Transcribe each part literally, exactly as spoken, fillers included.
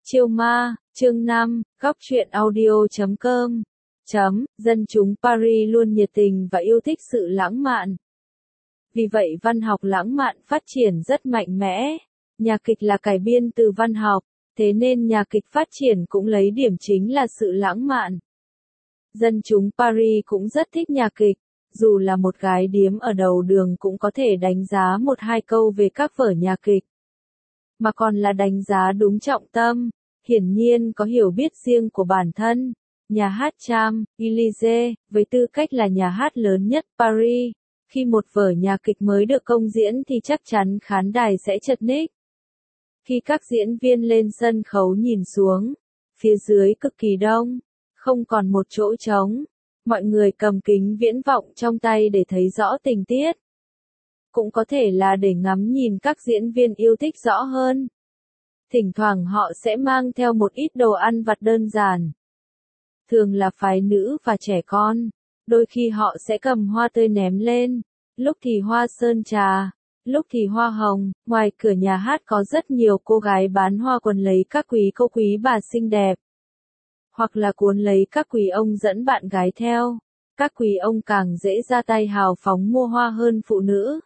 Chiêu ma, chương năm, góc truyện audio chấm com. Chấm, dân chúng Paris luôn nhiệt tình và yêu thích sự lãng mạn. Vì vậy văn học lãng mạn phát triển rất mạnh mẽ. Nhạc kịch là cải biên từ văn học, thế nên nhạc kịch phát triển cũng lấy điểm chính là sự lãng mạn. Dân chúng Paris cũng rất thích nhạc kịch, dù là một gái điếm ở đầu đường cũng có thể đánh giá một hai câu về các vở nhạc kịch. Mà còn là đánh giá đúng trọng tâm, hiển nhiên có hiểu biết riêng của bản thân. Nhà hát Champs-Élysées, với tư cách là nhà hát lớn nhất Paris, khi một vở nhạc kịch mới được công diễn thì chắc chắn khán đài sẽ chật ních. Khi các diễn viên lên sân khấu nhìn xuống, phía dưới cực kỳ đông, không còn một chỗ trống, mọi người cầm kính viễn vọng trong tay để thấy rõ tình tiết. Cũng có thể là để ngắm nhìn các diễn viên yêu thích rõ hơn. Thỉnh thoảng họ sẽ mang theo một ít đồ ăn vặt đơn giản. Thường là phái nữ và trẻ con, đôi khi họ sẽ cầm hoa tươi ném lên, lúc thì hoa sơn trà, lúc thì hoa hồng. Ngoài cửa nhà hát có rất nhiều cô gái bán hoa quần lấy các quý cô quý bà xinh đẹp. Hoặc là cuốn lấy các quý ông dẫn bạn gái theo, các quý ông càng dễ ra tay hào phóng mua hoa hơn phụ nữ.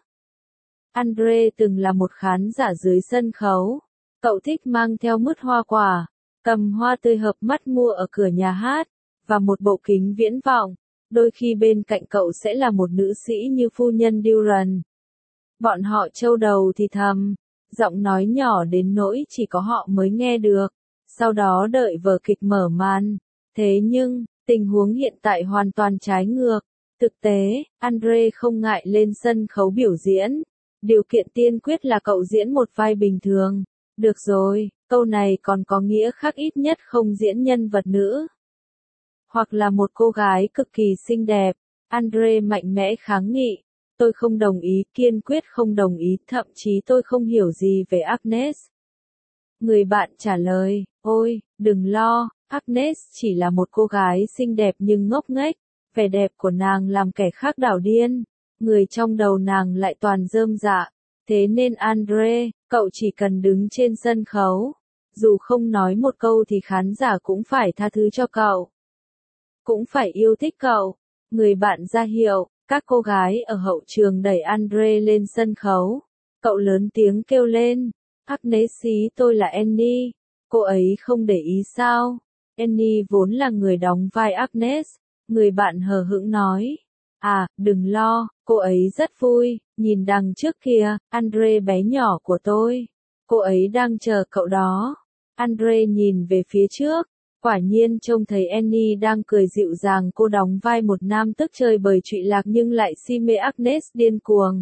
Andre từng là một khán giả dưới sân khấu. Cậu thích mang theo mứt hoa quả, cầm hoa tươi hợp mắt mua ở cửa nhà hát, và một bộ kính viễn vọng. Đôi khi bên cạnh cậu sẽ là một nữ sĩ như phu nhân Duran. Bọn họ trâu đầu thì thầm, giọng nói nhỏ đến nỗi chỉ có họ mới nghe được. Sau đó đợi vở kịch mở màn. Thế nhưng, tình huống hiện tại hoàn toàn trái ngược. Thực tế, Andre không ngại lên sân khấu biểu diễn. Điều kiện tiên quyết là cậu diễn một vai bình thường. Được rồi, câu này còn có nghĩa khác ít nhất không diễn nhân vật nữ. Hoặc là một cô gái cực kỳ xinh đẹp. Andre mạnh mẽ kháng nghị. Tôi không đồng ý, kiên quyết không đồng ý, thậm chí tôi không hiểu gì về Agnes. Người bạn trả lời, ôi, đừng lo, Agnes chỉ là một cô gái xinh đẹp nhưng ngốc nghếch. Vẻ đẹp của nàng làm kẻ khác đảo điên. Người trong đầu nàng lại toàn rơm rạ. Thế nên Andre, cậu chỉ cần đứng trên sân khấu. Dù không nói một câu thì khán giả cũng phải tha thứ cho cậu. Cũng phải yêu thích cậu. Người bạn ra hiệu, các cô gái ở hậu trường đẩy Andre lên sân khấu. Cậu lớn tiếng kêu lên, Agnes ý, tôi là Annie. Cô ấy không để ý sao? Annie vốn là người đóng vai Agnes. Người bạn hờ hững nói, à, đừng lo, cô ấy rất vui. Nhìn đằng trước kia, Andre bé nhỏ của tôi. Cô ấy đang chờ cậu đó. Andre nhìn về phía trước. Quả nhiên trông thấy Annie đang cười dịu dàng. Cô đóng vai một nam tước chơi bời trụy lạc nhưng lại si mê Agnes điên cuồng.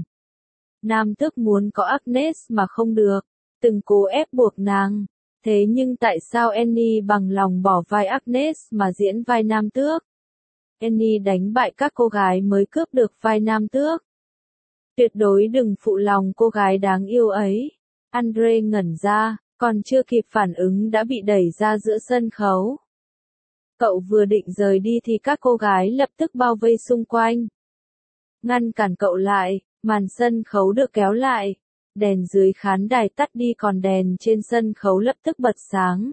Nam tước muốn có Agnes mà không được. Từng cố ép buộc nàng. Thế nhưng tại sao Annie bằng lòng bỏ vai Agnes mà diễn vai nam tước? Annie đánh bại các cô gái mới cướp được vai nam tước. Tuyệt đối đừng phụ lòng cô gái đáng yêu ấy. Andre ngẩn ra, còn chưa kịp phản ứng đã bị đẩy ra giữa sân khấu. Cậu vừa định rời đi thì các cô gái lập tức bao vây xung quanh. Ngăn cản cậu lại, màn sân khấu được kéo lại. Đèn dưới khán đài tắt đi còn đèn trên sân khấu lập tức bật sáng.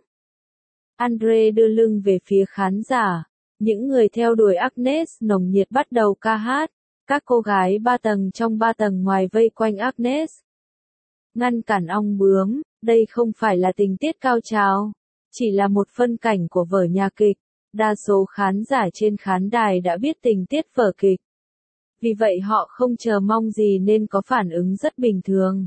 Andre đưa lưng về phía khán giả. Những người theo đuổi Agnes nồng nhiệt bắt đầu ca hát. Các cô gái ba tầng trong ba tầng ngoài vây quanh Agnes. Ngăn cản ong bướm, đây không phải là tình tiết cao trào. Chỉ là một phân cảnh của vở nhạc kịch. Đa số khán giả trên khán đài đã biết tình tiết vở kịch. Vì vậy họ không chờ mong gì nên có phản ứng rất bình thường.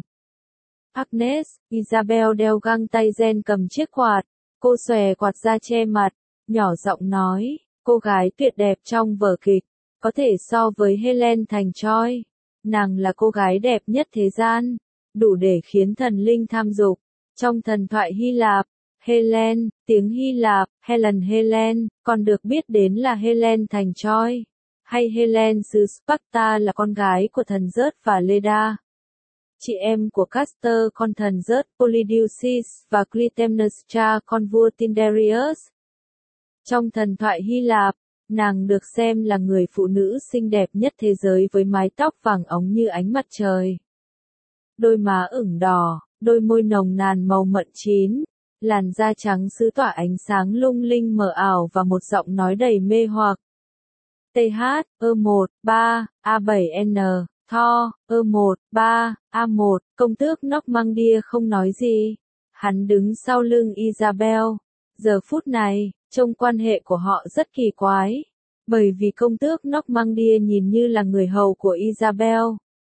Agnes, Isabelle đeo găng tay ren cầm chiếc quạt. Cô xòe quạt ra che mặt, nhỏ giọng nói. Cô gái tuyệt đẹp trong vở kịch, có thể so với Helen thành Troy. Nàng là cô gái đẹp nhất thế gian, đủ để khiến thần linh tham dục. Trong thần thoại Hy Lạp, Helen, tiếng Hy Lạp, Helen Helen, còn được biết đến là Helen thành Troy, hay Helen xứ Sparta là con gái của thần Zeus và Leda. Chị em của Castor con thần Zeus, Polydeuces và Clytemnestra con vua Tyndareus. Trong thần thoại Hy Lạp, nàng được xem là người phụ nữ xinh đẹp nhất thế giới với mái tóc vàng óng như ánh mặt trời. Đôi má ửng đỏ, đôi môi nồng nàn màu mận chín, làn da trắng sứ tỏa ánh sáng lung linh mờ ảo và một giọng nói đầy mê hoặc. tê hát, E một, ba, A bảy N, Thor, E một, ba, A một, công tước Normandia không nói gì. Hắn đứng sau lưng Isabel. Giờ phút này, trông quan hệ của họ rất kỳ quái. Bởi vì công tước Normandia nhìn như là người hầu của Isabel.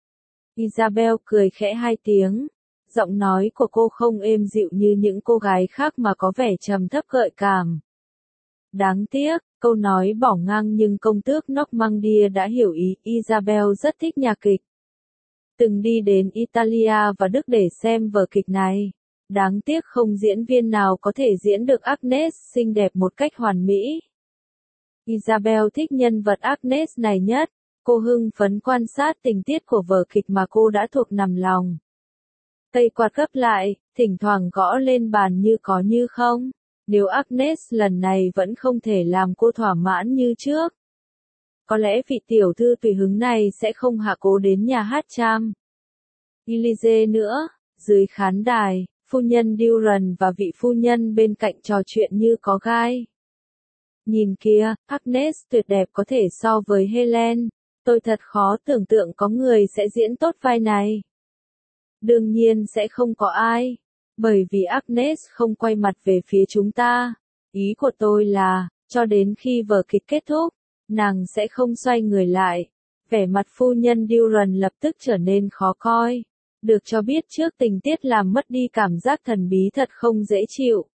Isabel cười khẽ hai tiếng. Giọng nói của cô không êm dịu như những cô gái khác mà có vẻ trầm thấp gợi cảm. Đáng tiếc, câu nói bỏ ngang nhưng công tước Normandia đã hiểu ý. Isabel rất thích nhạc kịch. Từng đi đến Italia và Đức để xem vở kịch này. Đáng tiếc không diễn viên nào có thể diễn được Agnes xinh đẹp một cách hoàn mỹ. Isabel thích nhân vật Agnes này nhất. Cô hưng phấn quan sát tình tiết của vở kịch mà cô đã thuộc nằm lòng. Cây quạt gấp lại, thỉnh thoảng gõ lên bàn như có như không. Nếu Agnes lần này vẫn không thể làm cô thỏa mãn như trước. Có lẽ vị tiểu thư tùy hứng này sẽ không hạ cố đến nhà hát Cham Élysée nữa. Dưới khán đài, phu nhân Durand và vị phu nhân bên cạnh trò chuyện như có gai. Nhìn kìa, Agnes tuyệt đẹp có thể so với Helen. Tôi thật khó tưởng tượng có người sẽ diễn tốt vai này. Đương nhiên sẽ không có ai. Bởi vì Agnes không quay mặt về phía chúng ta. Ý của tôi là, cho đến khi vở kịch kết thúc, nàng sẽ không xoay người lại. Vẻ mặt phu nhân Durand lập tức trở nên khó coi. Được cho biết trước tình tiết làm mất đi cảm giác thần bí thật không dễ chịu.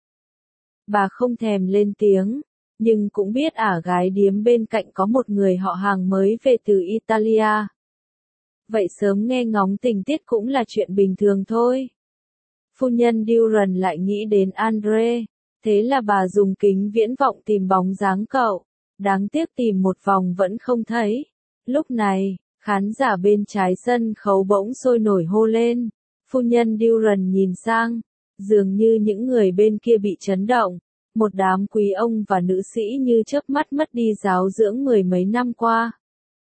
Bà không thèm lên tiếng, nhưng cũng biết ả gái điếm bên cạnh có một người họ hàng mới về từ Italia. Vậy sớm nghe ngóng tình tiết cũng là chuyện bình thường thôi. Phu nhân Durand lại nghĩ đến Andre, thế là bà dùng kính viễn vọng tìm bóng dáng cậu. Đáng tiếc tìm một vòng vẫn không thấy. Lúc này, khán giả bên trái sân khấu bỗng sôi nổi hô lên. Phu nhân Durand nhìn sang, dường như những người bên kia bị chấn động. Một đám quý ông và nữ sĩ như chớp mắt mất đi giáo dưỡng mười mấy năm qua.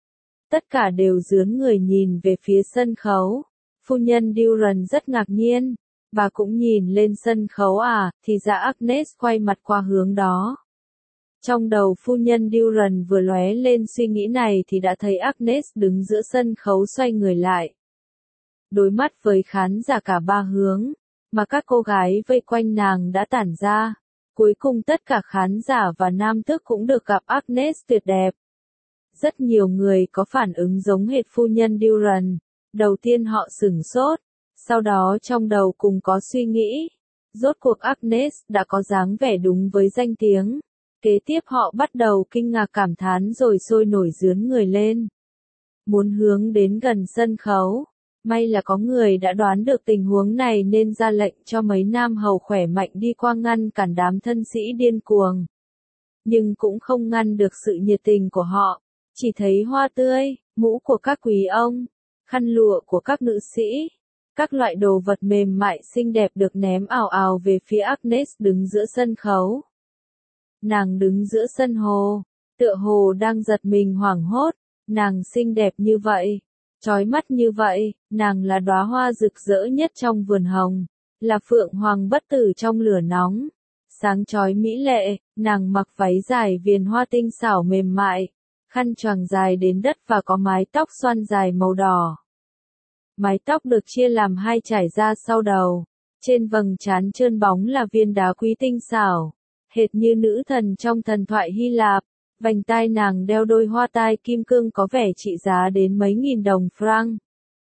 Tất cả đều rướn người nhìn về phía sân khấu. Phu nhân Durand rất ngạc nhiên. Bà cũng nhìn lên sân khấu à, thì ra Agnes quay mặt qua hướng đó. Trong đầu phu nhân Durand vừa lóe lên suy nghĩ này thì đã thấy Agnes đứng giữa sân khấu xoay người lại. Đối mắt với khán giả cả ba hướng, mà các cô gái vây quanh nàng đã tản ra. Cuối cùng tất cả khán giả và nam tước cũng được gặp Agnes tuyệt đẹp. Rất nhiều người có phản ứng giống hệt phu nhân Durand. Đầu tiên họ sửng sốt, sau đó trong đầu cùng có suy nghĩ. Rốt cuộc Agnes đã có dáng vẻ đúng với danh tiếng. Kế tiếp họ bắt đầu kinh ngạc cảm thán rồi sôi nổi rướn người lên. Muốn hướng đến gần sân khấu. May là có người đã đoán được tình huống này nên ra lệnh cho mấy nam hầu khỏe mạnh đi qua ngăn cản đám thân sĩ điên cuồng. Nhưng cũng không ngăn được sự nhiệt tình của họ. Chỉ thấy hoa tươi, mũ của các quý ông, khăn lụa của các nữ sĩ. Các loại đồ vật mềm mại xinh đẹp được ném ào ào về phía Agnes đứng giữa sân khấu. Nàng đứng giữa sân hồ, tựa hồ đang giật mình hoảng hốt. Nàng xinh đẹp như vậy, chói mắt như vậy, nàng là đóa hoa rực rỡ nhất trong vườn hồng, là phượng hoàng bất tử trong lửa nóng. Sáng chói mỹ lệ, nàng mặc váy dài viền hoa tinh xảo mềm mại, khăn choàng dài đến đất và có mái tóc xoăn dài màu đỏ. Mái tóc được chia làm hai trải ra sau đầu, trên vầng trán trơn bóng là viên đá quý tinh xảo, hệt như nữ thần trong thần thoại Hy Lạp. Vành tai nàng đeo đôi hoa tai kim cương có vẻ trị giá đến mấy nghìn đồng franc.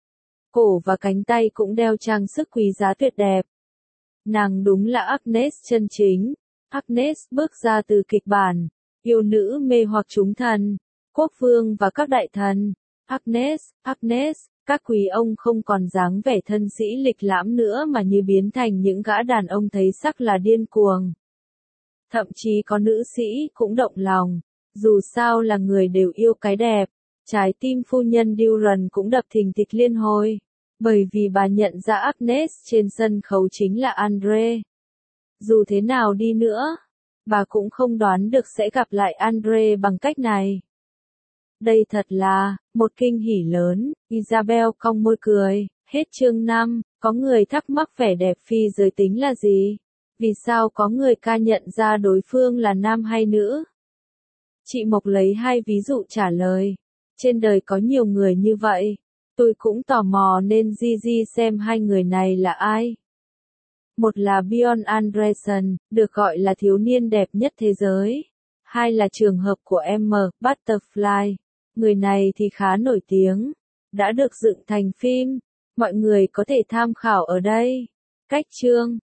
Cổ và cánh tay cũng đeo trang sức quý giá tuyệt đẹp. Nàng đúng là Agnes chân chính. Agnes bước ra từ kịch bản, yêu nữ mê hoặc chúng thần, quốc vương và các đại thần. Agnes, Agnes, các quý ông không còn dáng vẻ thân sĩ lịch lãm nữa mà như biến thành những gã đàn ông thấy sắc là điên cuồng. Thậm chí có nữ sĩ cũng động lòng. Dù sao là người đều yêu cái đẹp, trái tim phu nhân Durand cũng đập thình thịch liên hồi, bởi vì bà nhận ra Agnes trên sân khấu chính là Andre. Dù thế nào đi nữa, bà cũng không đoán được sẽ gặp lại Andre bằng cách này. Đây thật là một kinh hỉ lớn. Isabel cong môi cười. Hết chương năm, có người thắc mắc vẻ đẹp phi giới tính là gì? Vì sao có người ca nhận ra đối phương là nam hay nữ? Chị Mộc lấy hai ví dụ trả lời. Trên đời có nhiều người như vậy. Tôi cũng tò mò nên Gigi xem hai người này là ai. Một là Bjorn Andresen, được gọi là thiếu niên đẹp nhất thế giới. Hai là trường hợp của em Butterfly. Người này thì khá nổi tiếng. Đã được dựng thành phim. Mọi người có thể tham khảo ở đây. Cách chương